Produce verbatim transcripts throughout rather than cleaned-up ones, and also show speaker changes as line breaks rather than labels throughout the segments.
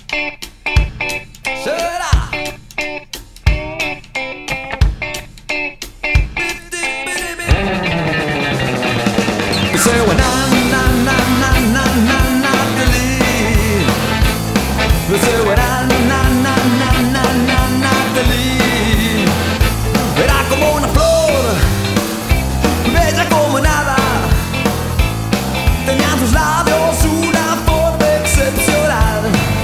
Será. Say when na na na na na na Natalie. Say when na na na na na na Natalie. Era como una flor, bella como nada. Tenía en tus labios una forma excepcional.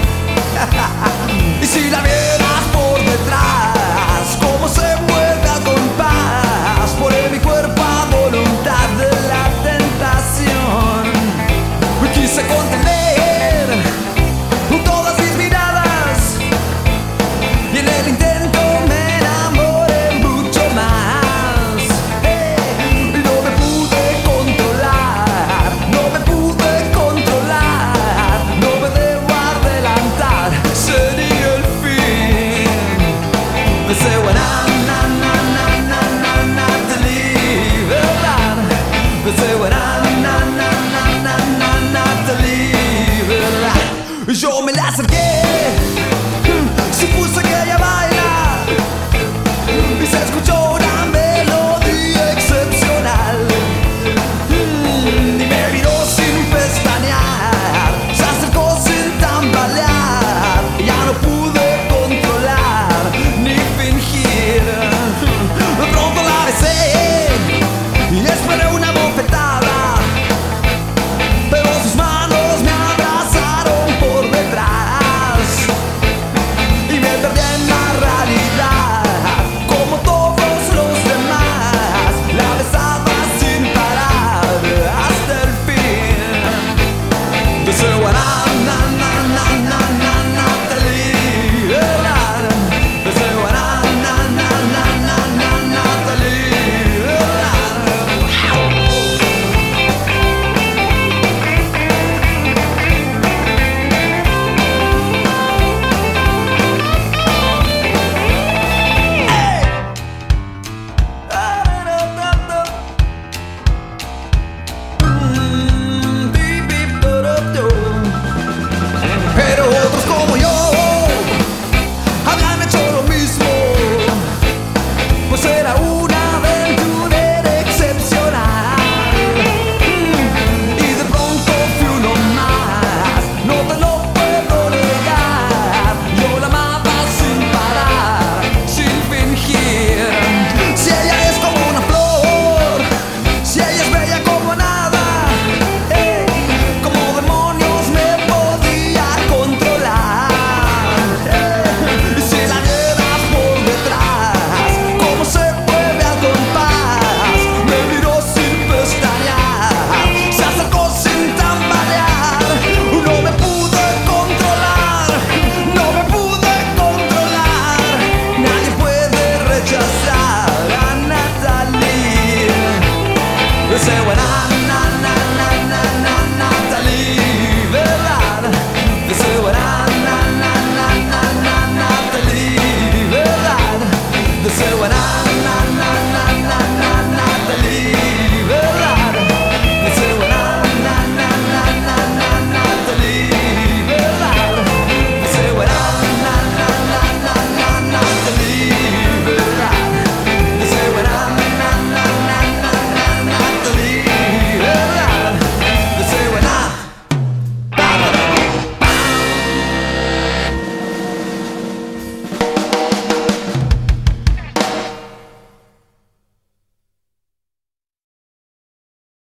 Y si la vieras por detrás, como se mueve a compás por mi cuerpo a voluntad de la tentación. Quise contener todas mis miradas y en el intento me enamoré mucho más. Hey, y no me pude controlar, no me pude controlar, no me debo adelantar, sería el fin. Me sé buena, na, na, na, na, na, Natalie, ¿verdad? Me sé buena, na, na, na, na, na, Natalie, ¿verdad? Yo me la acerqué.